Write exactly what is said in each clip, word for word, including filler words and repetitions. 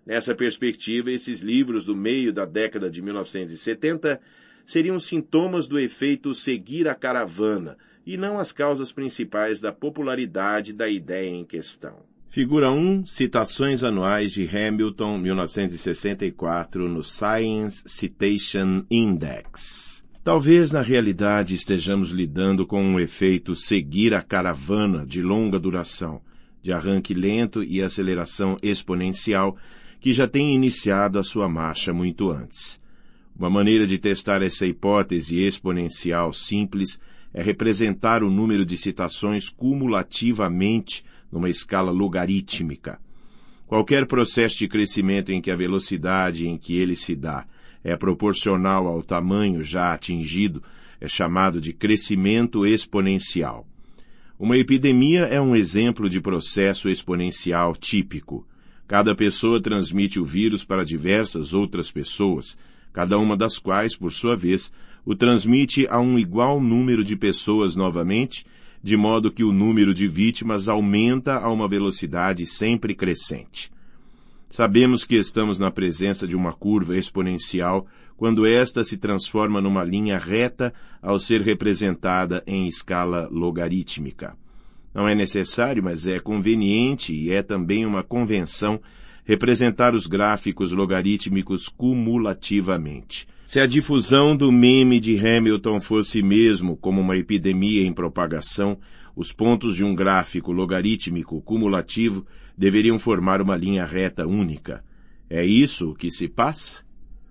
Nessa perspectiva, esses livros do meio da década de mil novecentos e setenta seriam sintomas do efeito seguir a caravana, e não as causas principais da popularidade da ideia em questão. Figura um, citações anuais de Hamilton, mil novecentos e sessenta e quatro, no Science Citation Index. Talvez, na realidade, estejamos lidando com um efeito seguir a caravana de longa duração, de arranque lento e aceleração exponencial, que já tem iniciado a sua marcha muito antes. Uma maneira de testar essa hipótese exponencial simples é representar o número de citações cumulativamente numa escala logarítmica. Qualquer processo de crescimento em que a velocidade em que ele se dá é proporcional ao tamanho já atingido é chamado de crescimento exponencial. Uma epidemia é um exemplo de processo exponencial típico. Cada pessoa transmite o vírus para diversas outras pessoas, cada uma das quais, por sua vez, o transmite a um igual número de pessoas novamente, de modo que o número de vítimas aumenta a uma velocidade sempre crescente. Sabemos que estamos na presença de uma curva exponencial quando esta se transforma numa linha reta ao ser representada em escala logarítmica. Não é necessário, mas é conveniente e é também uma convenção representar os gráficos logarítmicos cumulativamente. Se a difusão do meme de Hamilton fosse mesmo como uma epidemia em propagação, os pontos de um gráfico logarítmico cumulativo deveriam formar uma linha reta única. É isso o que se passa?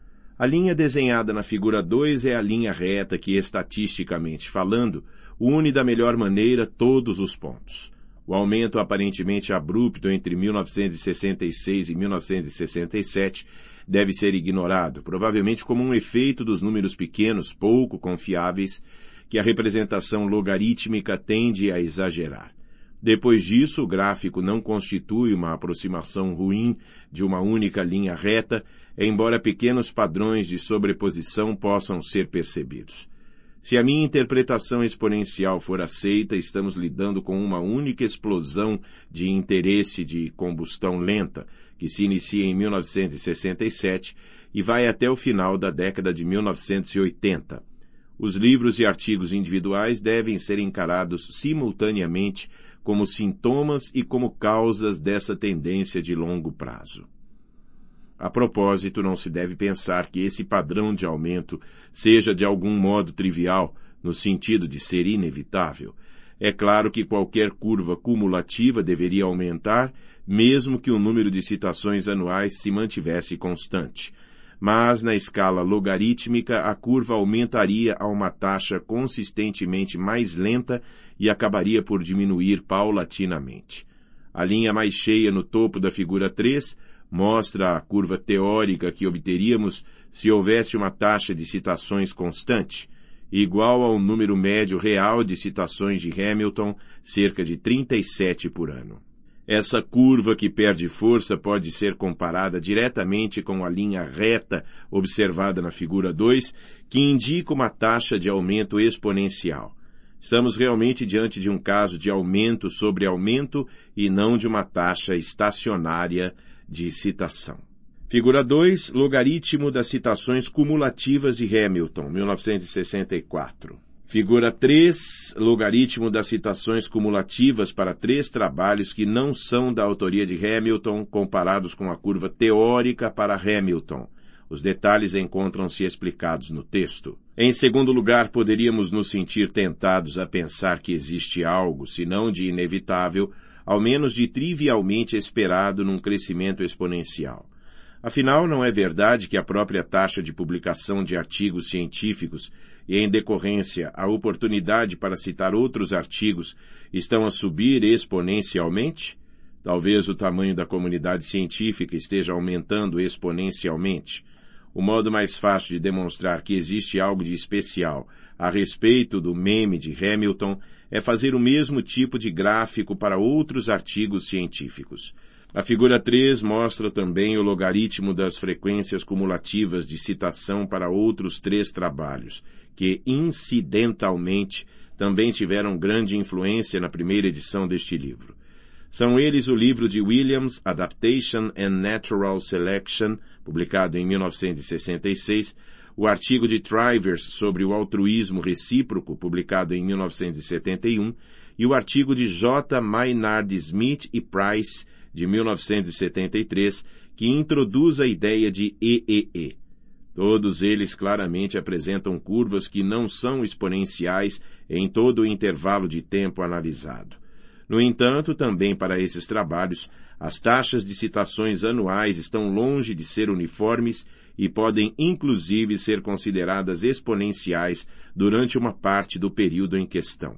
A linha desenhada na figura dois é a linha reta que, estatisticamente falando, une da melhor maneira todos os pontos. O aumento aparentemente abrupto entre mil novecentos e sessenta e seis e mil novecentos e sessenta e sete deve ser ignorado, provavelmente como um efeito dos números pequenos, pouco confiáveis, que a representação logarítmica tende a exagerar. Depois disso, o gráfico não constitui uma aproximação ruim de uma única linha reta, embora pequenos padrões de sobreposição possam ser percebidos. Se a minha interpretação exponencial for aceita, estamos lidando com uma única explosão de interesse de combustão lenta, que se inicia em mil novecentos e sessenta e sete e vai até o final da década de mil novecentos e oitenta. Os livros e artigos individuais devem ser encarados simultaneamente como sintomas e como causas dessa tendência de longo prazo. A propósito, não se deve pensar que esse padrão de aumento seja de algum modo trivial, no sentido de ser inevitável. É claro que qualquer curva cumulativa deveria aumentar, mesmo que o número de citações anuais se mantivesse constante. Mas, na escala logarítmica, a curva aumentaria a uma taxa consistentemente mais lenta e acabaria por diminuir paulatinamente. A linha mais cheia no topo da figura três mostra a curva teórica que obteríamos se houvesse uma taxa de citações constante, igual ao número médio real de citações de Hamilton, cerca de trinta e sete por ano. Essa curva que perde força pode ser comparada diretamente com a linha reta observada na figura dois, que indica uma taxa de aumento exponencial. Estamos realmente diante de um caso de aumento sobre aumento e não de uma taxa estacionária de citação. Figura dois, logaritmo das citações cumulativas de Hamilton, mil novecentos e sessenta e quatro. Figura três, logaritmo das citações cumulativas para três trabalhos que não são da autoria de Hamilton, comparados com a curva teórica para Hamilton. Os detalhes encontram-se explicados no texto. Em segundo lugar, poderíamos nos sentir tentados a pensar que existe algo, se não de inevitável, ao menos de trivialmente esperado num crescimento exponencial. Afinal, não é verdade que a própria taxa de publicação de artigos científicos e, em decorrência, a oportunidade para citar outros artigos estão a subir exponencialmente? Talvez o tamanho da comunidade científica esteja aumentando exponencialmente. O modo mais fácil de demonstrar que existe algo de especial a respeito do meme de Hamilton é fazer o mesmo tipo de gráfico para outros artigos científicos. A figura três mostra também o logaritmo das frequências cumulativas de citação para outros três trabalhos, que, incidentalmente, também tiveram grande influência na primeira edição deste livro. São eles o livro de Williams, Adaptation and Natural Selection, publicado em mil novecentos e sessenta e seis, o artigo de Trivers sobre o altruísmo recíproco, publicado em mil novecentos e setenta e um, e o artigo de J. Maynard Smith e Price, de mil novecentos e setenta e três, que introduz a ideia de E E E. Todos eles claramente apresentam curvas que não são exponenciais em todo o intervalo de tempo analisado. No entanto, também para esses trabalhos, as taxas de citações anuais estão longe de ser uniformes e podem inclusive ser consideradas exponenciais durante uma parte do período em questão.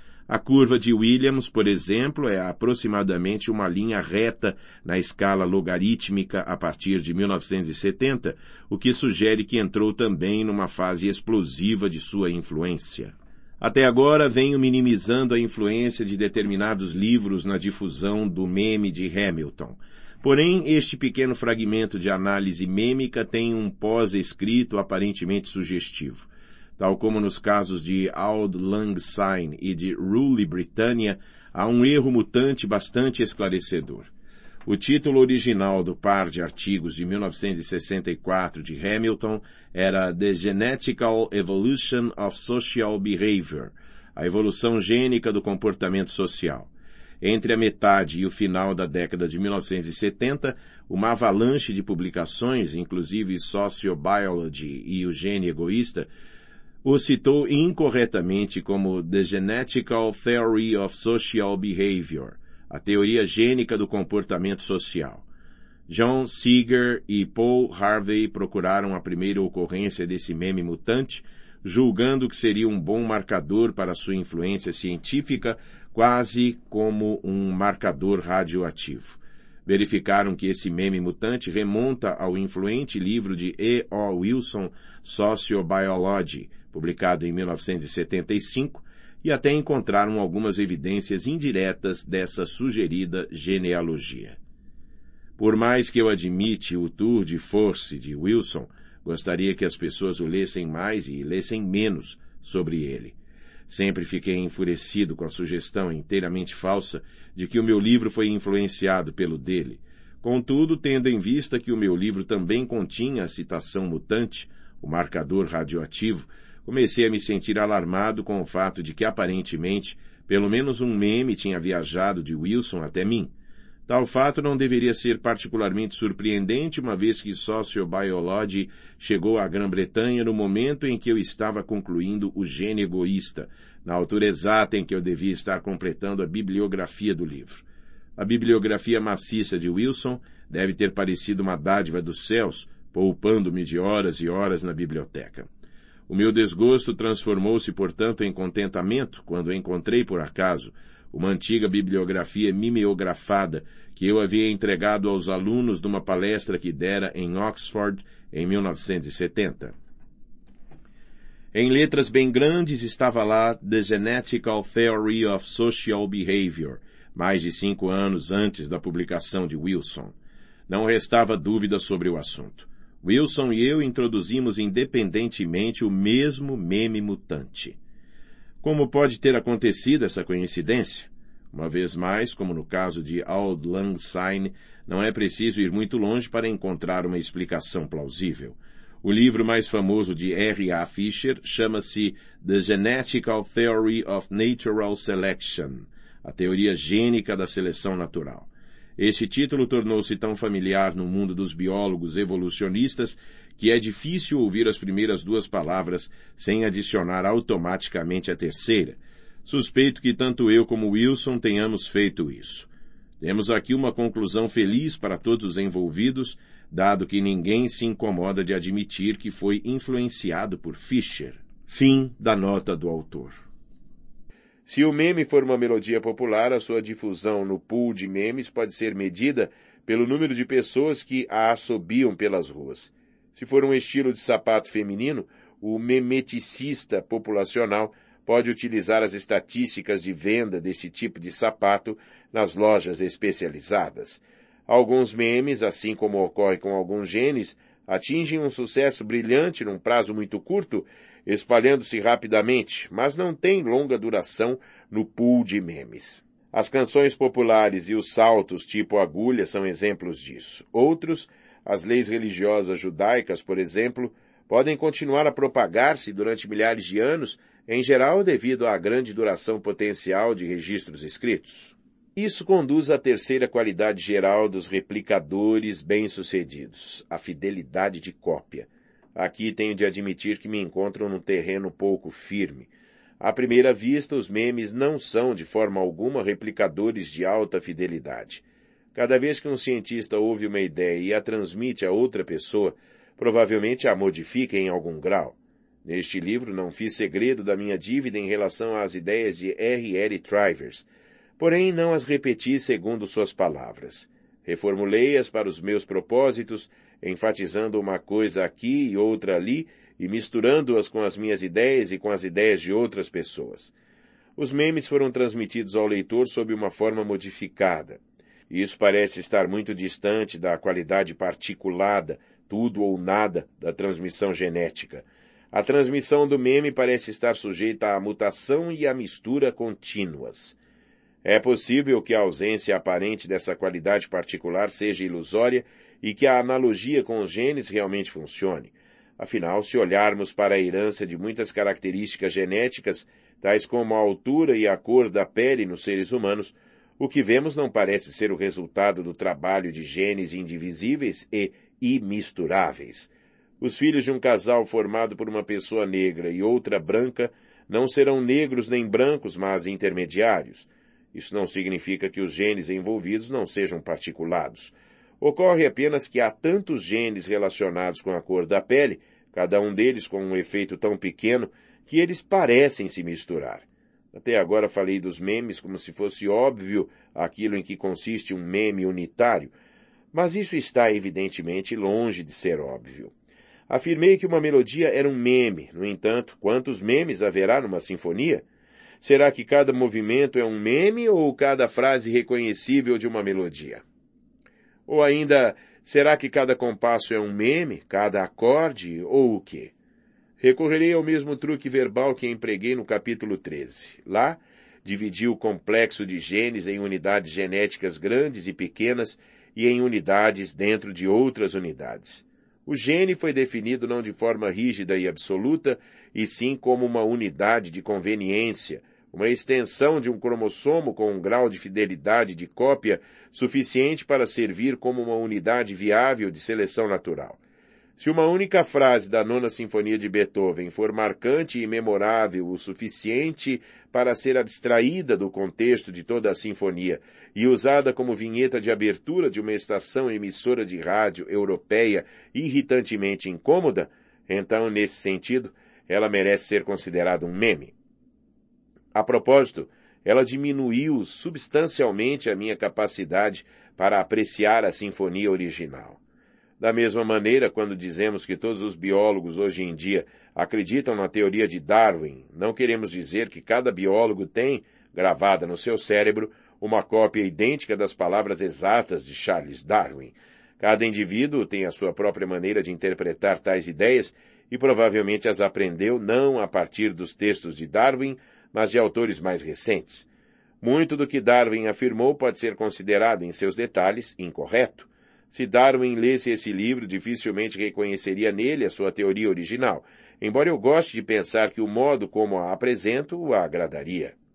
A curva de Williams, por exemplo, é aproximadamente uma linha reta na escala logarítmica a partir de mil novecentos e setenta, o que sugere que entrou também numa fase explosiva de sua influência. Até agora, venho minimizando a influência de determinados livros na difusão do meme de Hamilton. Porém, este pequeno fragmento de análise mêmica tem um pós-escrito aparentemente sugestivo. Tal como nos casos de Auld Lang Syne e de Rule Britannia, há um erro mutante bastante esclarecedor. O título original do par de artigos de mil novecentos e sessenta e quatro de Hamilton era The Genetical Evolution of Social Behavior, a evolução gênica do comportamento social. Entre a metade e o final da década de mil novecentos e setenta, uma avalanche de publicações, inclusive Sociobiology e o Gene Egoísta, o citou incorretamente como The Genetical Theory of Social Behavior, a teoria gênica do comportamento social. John Seeger e Paul Harvey procuraram a primeira ocorrência desse meme mutante, julgando que seria um bom marcador para sua influência científica, quase como um marcador radioativo. Verificaram que esse meme mutante remonta ao influente livro de E O Wilson, Sociobiology, publicado em mil novecentos e setenta e cinco, e até encontraram algumas evidências indiretas dessa sugerida genealogia. Por mais que eu admite o tour de force de Wilson, gostaria que as pessoas o lessem mais e lessem menos sobre ele. Sempre fiquei enfurecido com a sugestão inteiramente falsa de que o meu livro foi influenciado pelo dele. Contudo, tendo em vista que o meu livro também continha a citação mutante, o marcador radioativo, comecei a me sentir alarmado com o fato de que, aparentemente, pelo menos um meme tinha viajado de Wilson até mim. Tal fato não deveria ser particularmente surpreendente, uma vez que Sociobiology chegou à Grã-Bretanha no momento em que eu estava concluindo o Gene Egoísta, na altura exata em que eu devia estar completando a bibliografia do livro. A bibliografia maciça de Wilson deve ter parecido uma dádiva dos céus, poupando-me de horas e horas na biblioteca. O meu desgosto transformou-se, portanto, em contentamento quando encontrei, por acaso, uma antiga bibliografia mimeografada que eu havia entregado aos alunos de uma palestra que dera em Oxford em mil novecentos e setenta. Em letras bem grandes estava lá The Genetical Theory of Social Behavior, mais de cinco anos antes da publicação de Wilson. Não restava dúvida sobre o assunto. Wilson e eu introduzimos independentemente o mesmo meme mutante. Como pode ter acontecido essa coincidência? Uma vez mais, como no caso de Auld Lang Syne, não é preciso ir muito longe para encontrar uma explicação plausível. O livro mais famoso de R A Fisher chama-se The Genetical Theory of Natural Selection, a teoria gênica da seleção natural. Este título tornou-se tão familiar no mundo dos biólogos evolucionistas que é difícil ouvir as primeiras duas palavras sem adicionar automaticamente a terceira. Suspeito que tanto eu como Wilson tenhamos feito isso. Temos aqui uma conclusão feliz para todos os envolvidos, dado que ninguém se incomoda de admitir que foi influenciado por Fisher. Fim da nota do autor. Se o meme for uma melodia popular, a sua difusão no pool de memes pode ser medida pelo número de pessoas que a assobiam pelas ruas. Se for um estilo de sapato feminino, o memeticista populacional pode utilizar as estatísticas de venda desse tipo de sapato nas lojas especializadas. Alguns memes, assim como ocorre com alguns genes, atingem um sucesso brilhante num prazo muito curto, espalhando-se rapidamente, mas não têm longa duração no pool de memes. As canções populares e os saltos tipo agulha são exemplos disso. Outros, as leis religiosas judaicas, por exemplo, podem continuar a propagar-se durante milhares de anos, em geral devido à grande duração potencial de registros escritos. Isso conduz à terceira qualidade geral dos replicadores bem-sucedidos, a fidelidade de cópia. Aqui tenho de admitir que me encontro num terreno pouco firme. À primeira vista, os memes não são, de forma alguma, replicadores de alta fidelidade. Cada vez que um cientista ouve uma ideia e a transmite a outra pessoa, provavelmente a modifica em algum grau. Neste livro não fiz segredo da minha dívida em relação às ideias de R L Trivers, porém não as repeti segundo suas palavras. Reformulei-as para os meus propósitos, enfatizando uma coisa aqui e outra ali, e misturando-as com as minhas ideias e com as ideias de outras pessoas. Os memes foram transmitidos ao leitor sob uma forma modificada. Isso parece estar muito distante da qualidade particulada, tudo ou nada, da transmissão genética. A transmissão do meme parece estar sujeita à mutação e à mistura contínuas. É possível que a ausência aparente dessa qualidade particular seja ilusória e que a analogia com os genes realmente funcione. Afinal, se olharmos para a herança de muitas características genéticas, tais como a altura e a cor da pele nos seres humanos, o que vemos não parece ser o resultado do trabalho de genes indivisíveis e imisturáveis. Os filhos de um casal formado por uma pessoa negra e outra branca não serão negros nem brancos, mas intermediários. Isso não significa que os genes envolvidos não sejam particulados. Ocorre apenas que há tantos genes relacionados com a cor da pele, cada um deles com um efeito tão pequeno, que eles parecem se misturar. Até agora falei dos memes como se fosse óbvio aquilo em que consiste um meme unitário, mas isso está evidentemente longe de ser óbvio. Afirmei que uma melodia era um meme, no entanto, quantos memes haverá numa sinfonia? Será que cada movimento é um meme ou cada frase reconhecível de uma melodia? Ou ainda, será que cada compasso é um meme, cada acorde, ou o quê? Recorrerei ao mesmo truque verbal que empreguei no capítulo treze. Lá, dividi o complexo de genes em unidades genéticas grandes e pequenas e em unidades dentro de outras unidades. O gene foi definido não de forma rígida e absoluta, e sim como uma unidade de conveniência, uma extensão de um cromossomo com um grau de fidelidade de cópia suficiente para servir como uma unidade viável de seleção natural. Se uma única frase da Nona Sinfonia de Beethoven for marcante e memorável o suficiente para ser abstraída do contexto de toda a sinfonia e usada como vinheta de abertura de uma estação emissora de rádio europeia irritantemente incômoda, então, nesse sentido, ela merece ser considerada um meme. A propósito, ela diminuiu substancialmente a minha capacidade para apreciar a sinfonia original. Da mesma maneira, quando dizemos que todos os biólogos hoje em dia acreditam na teoria de Darwin, não queremos dizer que cada biólogo tem, gravada no seu cérebro, uma cópia idêntica das palavras exatas de Charles Darwin. Cada indivíduo tem a sua própria maneira de interpretar tais ideias e provavelmente as aprendeu não a partir dos textos de Darwin, mas de autores mais recentes. Muito do que Darwin afirmou pode ser considerado, em seus detalhes, incorreto. Se Darwin lesse esse livro, dificilmente reconheceria nele a sua teoria original, embora eu goste de pensar que o modo como a apresento o agradaria.